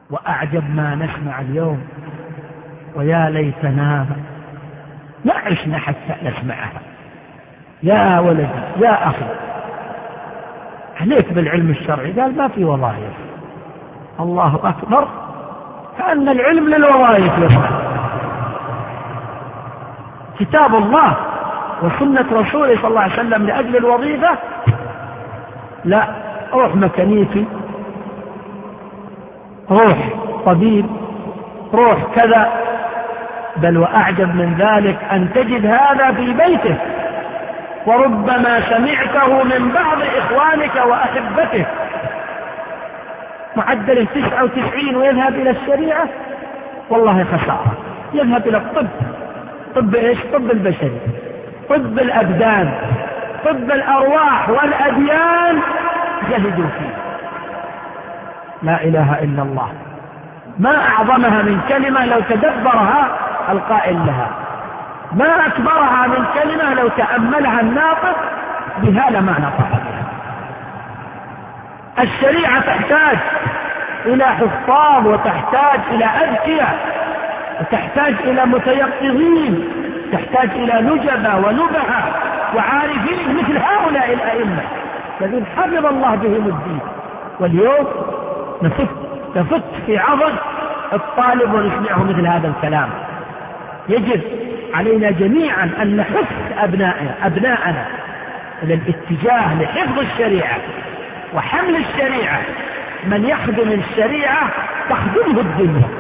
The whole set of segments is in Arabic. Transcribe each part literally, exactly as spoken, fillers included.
وأعجب ما نسمع اليوم، ويا ليتنا ما عشنا حتى نسمعها. يا ولدي يا أخي عليك بالعلم الشرعي، قال ما في وظائف. الله أكبر، كأن العلم للوظائف يصنع. كتاب الله وسنة رسوله صلى الله عليه وسلم لأجل الوظيفة؟ لا، روح ميكانيكي، روح طبيب، روح كذا. بل وأعجب من ذلك أن تجد هذا في بيته، وربما سمعته من بعض إخوانك وأحبته. معدل تسعة وتسعين ويذهب إلى الشريعة، والله خسارة. يذهب إلى الطب. طب إيش؟ طب البشري، طب الأبدان، طب الأرواح والأديان، جهدوا فيه. لا إله إلا الله. ما أعظمها من كلمة لو تدبرها القائل لها، ما أكبرها من كلمة لو تأملها الناطق بها لما نطق بها. الشريعة تحتاج إلى حفاظ، وتحتاج إلى أذكياء، وتحتاج إلى متيقظين، تحتاج إلى نجبة ونبهة وعارفين مثل هؤلاء الأئمة الذين حفظ الله بهم الدين. واليوم نفت نفت في عضد الطالب ونسمعه مثل هذا الكلام. يجب علينا جميعا أن نحث أبنائنا أبناءنا إلى الاتجاه لحفظ الشريعة وحمل الشريعة. من يخدم الشريعة تخدمه الدنيا.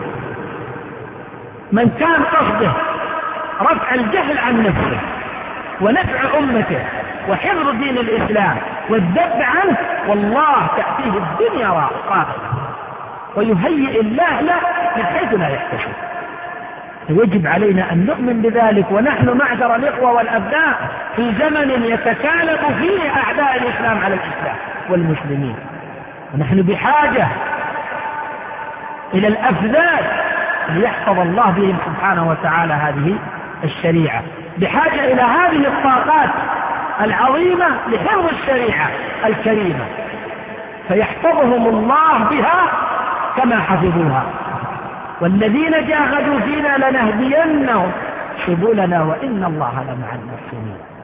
من كان قصده رفع الجهل عن نفسه ونفع أمته وحفظ دين الإسلام والذب عنه، والله تأتيه الدنيا راغبة، ويهيئ الله له من حيث لا يحتسب. يجب علينا أن نؤمن بذلك، ونحن معشر الإخوة والأبناء في زمن يتكالب فيه أعداء الإسلام على الإسلام والمسلمين، ونحن بحاجة إلى الأفذاذ ليحفظ الله بهم سبحانه وتعالى هذه الشريعة، بحاجة إلى هذه الطاقات العظيمة لحفظ الشريعة الكريمة، فيحفظهم الله بها كما حفظوها. والذين جاهدوا فينا لنهدينهم سبلنا وإن الله لمع المحسنين.